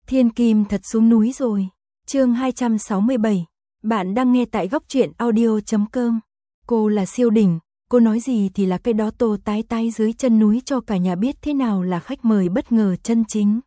Thiên Kim thật xuống núi rồi. Chương 267. Bạn đang nghe tại góc truyện audio.com. Cô là siêu đỉnh, cô nói gì thì là cái đó tô tái tái dưới chân núi cho cả nhà biết thế nào là khách mời bất ngờ chân chính.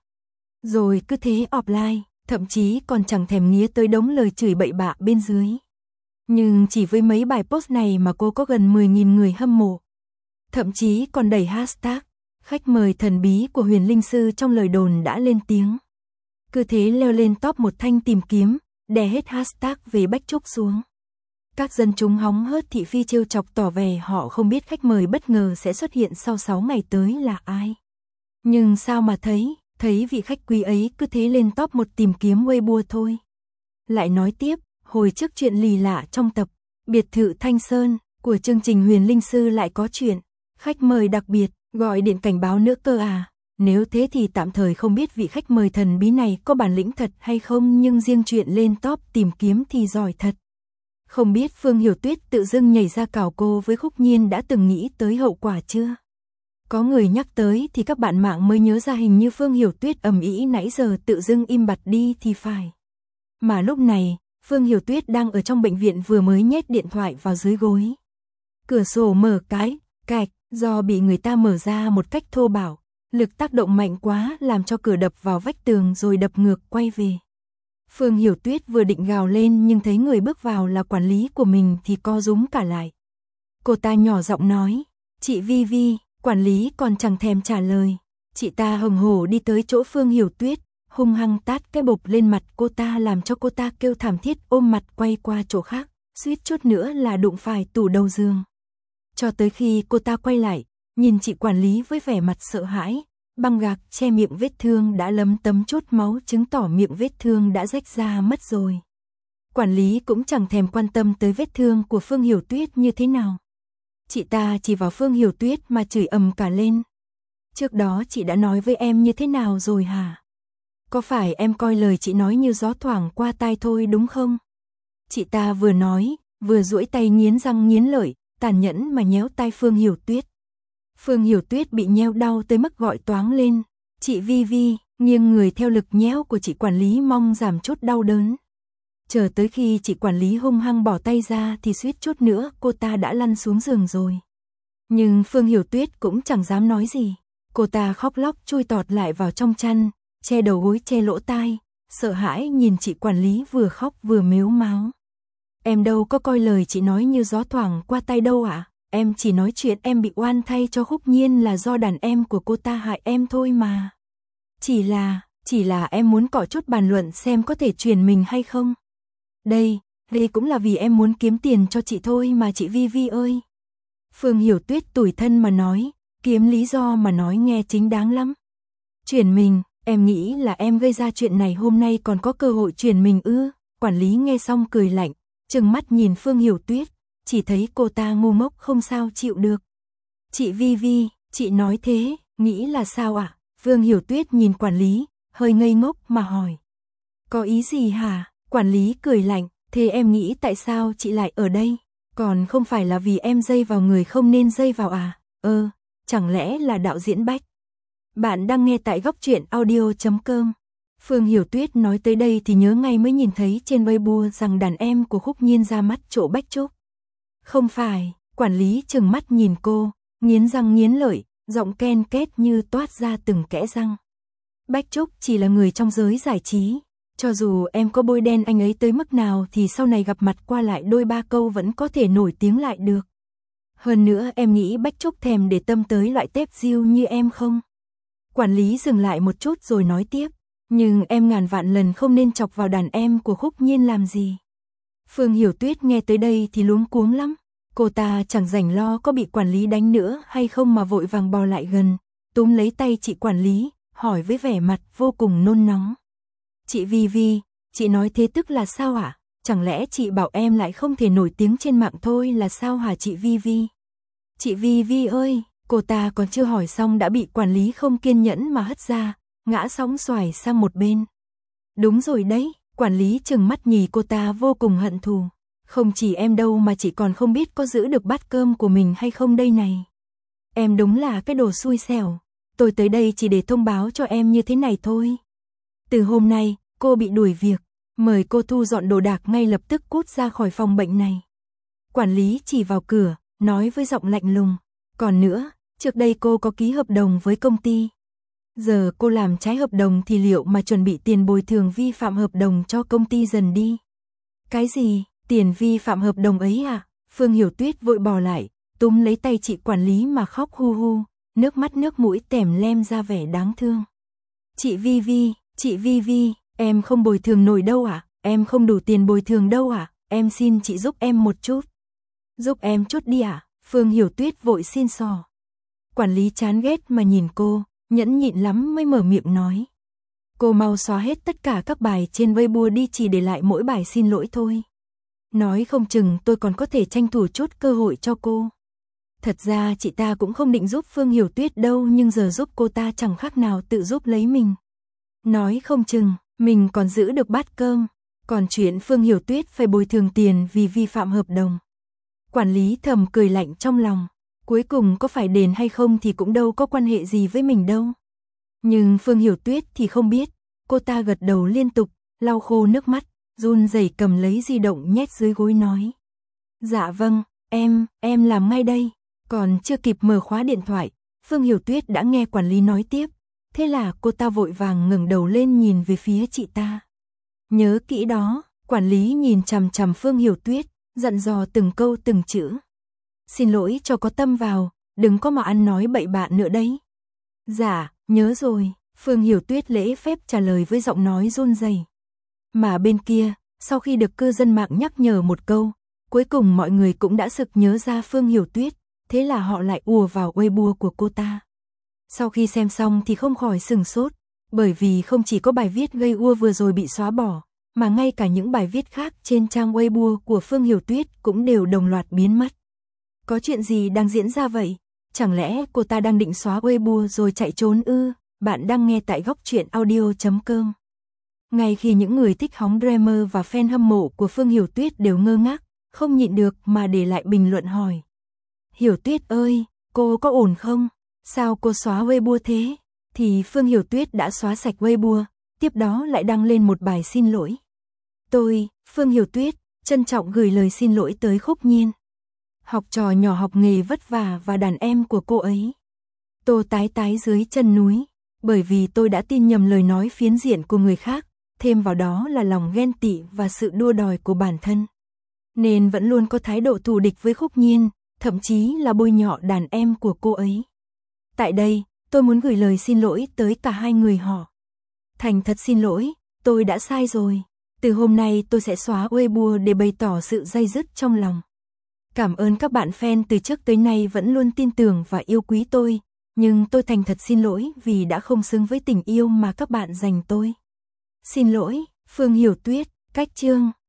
Rồi cứ thế offline, thậm chí còn chẳng thèm nghía tới đống lời chửi bậy bạ bên dưới. Nhưng chỉ với mấy bài post này mà cô có gần 10.000 người hâm mộ. Thậm chí còn đẩy hashtag, khách mời thần bí của Huyền Linh Sư trong lời đồn đã lên tiếng. Cứ thế leo lên top một thanh tìm kiếm, đè hết hashtag về Bách Trúc xuống. Các dân chúng hóng hớt thị phi trêu chọc tỏ vẻ họ không biết khách mời bất ngờ sẽ xuất hiện sau 6 ngày tới là ai. Nhưng sao mà thấy vị khách quý ấy cứ thế lên top một tìm kiếm Weibo thôi. Lại nói tiếp, hồi trước chuyện lì lạ trong tập Biệt thự Thanh Sơn của chương trình Huyền Linh Sư lại có chuyện khách mời đặc biệt gọi điện cảnh báo nữa cơ à. Nếu thế thì tạm thời không biết vị khách mời thần bí này có bản lĩnh thật hay không, nhưng riêng chuyện lên top tìm kiếm thì giỏi thật. Không biết Phương Hiểu Tuyết tự dưng nhảy ra cào cô với Khúc Nhiên đã từng nghĩ tới hậu quả chưa? Có người nhắc tới thì các bạn mạng mới nhớ ra hình như Phương Hiểu Tuyết ầm ĩ nãy giờ tự dưng im bặt đi thì phải. Mà lúc này, Phương Hiểu Tuyết đang ở trong bệnh viện vừa mới nhét điện thoại vào dưới gối. Cửa sổ mở cái, cạch, do bị người ta mở ra một cách thô bạo. Lực tác động mạnh quá làm cho cửa đập vào vách tường rồi đập ngược quay về. Phương Hiểu Tuyết vừa định gào lên nhưng thấy người bước vào là quản lý của mình thì co rúm cả lại. Cô ta nhỏ giọng nói, chị Vi Vi, quản lý còn chẳng thèm trả lời. Chị ta hùng hổ đi tới chỗ Phương Hiểu Tuyết, hung hăng tát cái bộp lên mặt cô ta làm cho cô ta kêu thảm thiết ôm mặt quay qua chỗ khác, suýt chút nữa là đụng phải tủ đầu giường. Cho tới khi cô ta quay lại, nhìn chị quản lý với vẻ mặt sợ hãi, băng gạc che miệng vết thương đã lấm tấm chút máu chứng tỏ miệng vết thương đã rách ra mất rồi. Quản lý cũng chẳng thèm quan tâm tới vết thương của Phương Hiểu Tuyết như thế nào. Chị ta chỉ vào Phương Hiểu Tuyết mà chửi ầm cả lên. Trước đó chị đã nói với em như thế nào rồi hả? Có phải em coi lời chị nói như gió thoảng qua tai thôi đúng không? Chị ta vừa nói, vừa duỗi tay nghiến răng nghiến lợi, tàn nhẫn mà nhéo tai Phương Hiểu Tuyết. Phương Hiểu Tuyết bị nhéo đau tới mức gọi toáng lên. Chị Vi Vi, nghiêng người theo lực nhéo của chị quản lý mong giảm chút đau đớn. Chờ tới khi chị quản lý hung hăng bỏ tay ra thì suýt chút nữa cô ta đã lăn xuống giường rồi. Nhưng Phương Hiểu Tuyết cũng chẳng dám nói gì. Cô ta khóc lóc chui tọt lại vào trong chăn, che đầu gối che lỗ tai, sợ hãi nhìn chị quản lý vừa khóc vừa mếu máo. Em đâu có coi lời chị nói như gió thoảng qua tai đâu ạ. Em chỉ nói chuyện em bị oan thay cho Khúc Nhiên là do đàn em của cô ta hại em thôi mà. Chỉ là em muốn cọ chút bàn luận xem có thể truyền mình hay không. Đây cũng là vì em muốn kiếm tiền cho chị thôi mà chị Vi Vi ơi. Phương Hiểu Tuyết tủi thân mà nói, kiếm lý do mà nói nghe chính đáng lắm. Truyền mình, em nghĩ là em gây ra chuyện này hôm nay còn có cơ hội truyền mình ư? Quản lý nghe xong cười lạnh, trừng mắt nhìn Phương Hiểu Tuyết. Chỉ thấy cô ta ngu ngốc không sao chịu được. Chị Vi Vi, chị nói thế, nghĩ là sao ạ? Phương Hiểu Tuyết nhìn quản lý, hơi ngây ngốc mà hỏi. Có ý gì hả? Quản lý cười lạnh, thế em nghĩ tại sao chị lại ở đây? Còn không phải là vì em dây vào người không nên dây vào à? Chẳng lẽ là đạo diễn Bách? Bạn đang nghe tại góc truyện audio.com. Phương Hiểu Tuyết nói tới đây thì nhớ ngay mới nhìn thấy trên Weibo rằng đàn em của Khúc Nhiên ra mắt chỗ Bách Trúc. Không phải, quản lý trừng mắt nhìn cô, nghiến răng nghiến lợi, giọng ken két như toát ra từng kẽ răng. Bách Trúc chỉ là người trong giới giải trí, cho dù em có bôi đen anh ấy tới mức nào thì sau này gặp mặt qua lại đôi ba câu vẫn có thể nổi tiếng lại được. Hơn nữa em nghĩ Bách Trúc thèm để tâm tới loại tép diêu như em không? Quản lý dừng lại một chút rồi nói tiếp, nhưng em ngàn vạn lần không nên chọc vào đàn em của Khúc Nhiên làm gì. Phương Hiểu Tuyết nghe tới đây thì luống cuống lắm. Cô ta chẳng rảnh lo có bị quản lý đánh nữa hay không mà vội vàng bò lại gần, túm lấy tay chị quản lý, hỏi với vẻ mặt vô cùng nôn nóng. Chị Vi Vi, chị nói thế tức là sao ạ? Chẳng lẽ chị bảo em lại không thể nổi tiếng trên mạng thôi là sao hả chị Vi Vi? Chị Vi Vi ơi, cô ta còn chưa hỏi xong đã bị quản lý không kiên nhẫn mà hất ra, ngã sóng xoài sang một bên. Đúng rồi đấy. Quản lý trừng mắt nhìn cô ta vô cùng hận thù. Không chỉ em đâu mà chị còn không biết có giữ được bát cơm của mình hay không đây này. Em đúng là cái đồ xui xẻo. Tôi tới đây chỉ để thông báo cho em như thế này thôi. Từ hôm nay, cô bị đuổi việc, mời cô thu dọn đồ đạc ngay lập tức cút ra khỏi phòng bệnh này. Quản lý chỉ vào cửa, nói với giọng lạnh lùng. Còn nữa, trước đây cô có ký hợp đồng với công ty. Giờ cô làm trái hợp đồng thì liệu mà chuẩn bị tiền bồi thường vi phạm hợp đồng cho công ty dần đi. Cái gì, tiền vi phạm hợp đồng ấy à? Phương Hiểu Tuyết vội bỏ lại, túm lấy tay chị quản lý mà khóc hu hu, nước mắt nước mũi tèm lem ra vẻ đáng thương. Chị Vi, em không bồi thường nổi đâu ạ, em không đủ tiền bồi thường đâu ạ, em xin chị giúp em một chút. Giúp em chút đi ạ, Phương Hiểu Tuyết vội xin xỏ. Quản lý chán ghét mà nhìn cô, nhẫn nhịn lắm mới mở miệng nói. Cô mau xóa hết tất cả các bài trên Weibo đi, chỉ để lại mỗi bài xin lỗi thôi. Nói không chừng tôi còn có thể tranh thủ chút cơ hội cho cô. Thật ra chị ta cũng không định giúp Phương Hiểu Tuyết đâu, nhưng giờ giúp cô ta chẳng khác nào tự giúp lấy mình. Nói không chừng, mình còn giữ được bát cơm, còn chuyện Phương Hiểu Tuyết phải bồi thường tiền vì vi phạm hợp đồng. Quản lý thầm cười lạnh trong lòng, cuối cùng có phải đền hay không thì cũng đâu có quan hệ gì với mình đâu. Nhưng Phương Hiểu Tuyết thì không biết, cô ta gật đầu liên tục, lau khô nước mắt, run rẩy cầm lấy di động nhét dưới gối nói. Dạ vâng, em làm ngay đây. Còn chưa kịp mở khóa điện thoại, Phương Hiểu Tuyết đã nghe quản lý nói tiếp. Thế là cô ta vội vàng ngẩng đầu lên nhìn về phía chị ta. Nhớ kỹ đó, quản lý nhìn chằm chằm Phương Hiểu Tuyết, dặn dò từng câu từng chữ. Xin lỗi cho có tâm vào, đừng có mà ăn nói bậy bạ nữa đấy. Dạ, nhớ rồi, Phương Hiểu Tuyết lễ phép trả lời với giọng nói run rẩy. Mà bên kia, sau khi được cư dân mạng nhắc nhở một câu, cuối cùng mọi người cũng đã sực nhớ ra Phương Hiểu Tuyết, thế là họ lại ùa vào Weibo của cô ta. Sau khi xem xong thì không khỏi sừng sốt, bởi vì không chỉ có bài viết gây ùa vừa rồi bị xóa bỏ, mà ngay cả những bài viết khác trên trang Weibo của Phương Hiểu Tuyết cũng đều đồng loạt biến mất. Có chuyện gì đang diễn ra vậy? Chẳng lẽ cô ta đang định xóa Weibo rồi chạy trốn ư? Bạn đang nghe tại góc truyện audio.com. Ngay khi những người thích hóng drama và fan hâm mộ của Phương Hiểu Tuyết đều ngơ ngác, không nhịn được mà để lại bình luận hỏi. Hiểu Tuyết ơi, cô có ổn không? Sao cô xóa Weibo thế? Thì Phương Hiểu Tuyết đã xóa sạch Weibo, tiếp đó lại đăng lên một bài xin lỗi. Tôi, Phương Hiểu Tuyết, trân trọng gửi lời xin lỗi tới Khúc Nhiên, học trò nhỏ học nghề vất vả và đàn em của cô ấy. Tô tái tái dưới chân núi, bởi vì tôi đã tin nhầm lời nói phiến diện của người khác, thêm vào đó là lòng ghen tị và sự đua đòi của bản thân. Nên vẫn luôn có thái độ thù địch với Khúc Nhiên, thậm chí là bôi nhọ đàn em của cô ấy. Tại đây, tôi muốn gửi lời xin lỗi tới cả hai người họ. Thành thật xin lỗi, tôi đã sai rồi. Từ hôm nay tôi sẽ xóa Weibo để bày tỏ sự day dứt trong lòng. Cảm ơn các bạn fan từ trước tới nay vẫn luôn tin tưởng và yêu quý tôi, nhưng tôi thành thật xin lỗi vì đã không xứng với tình yêu mà các bạn dành tôi. Xin lỗi, Phương Hiểu Tuyết, cách chương.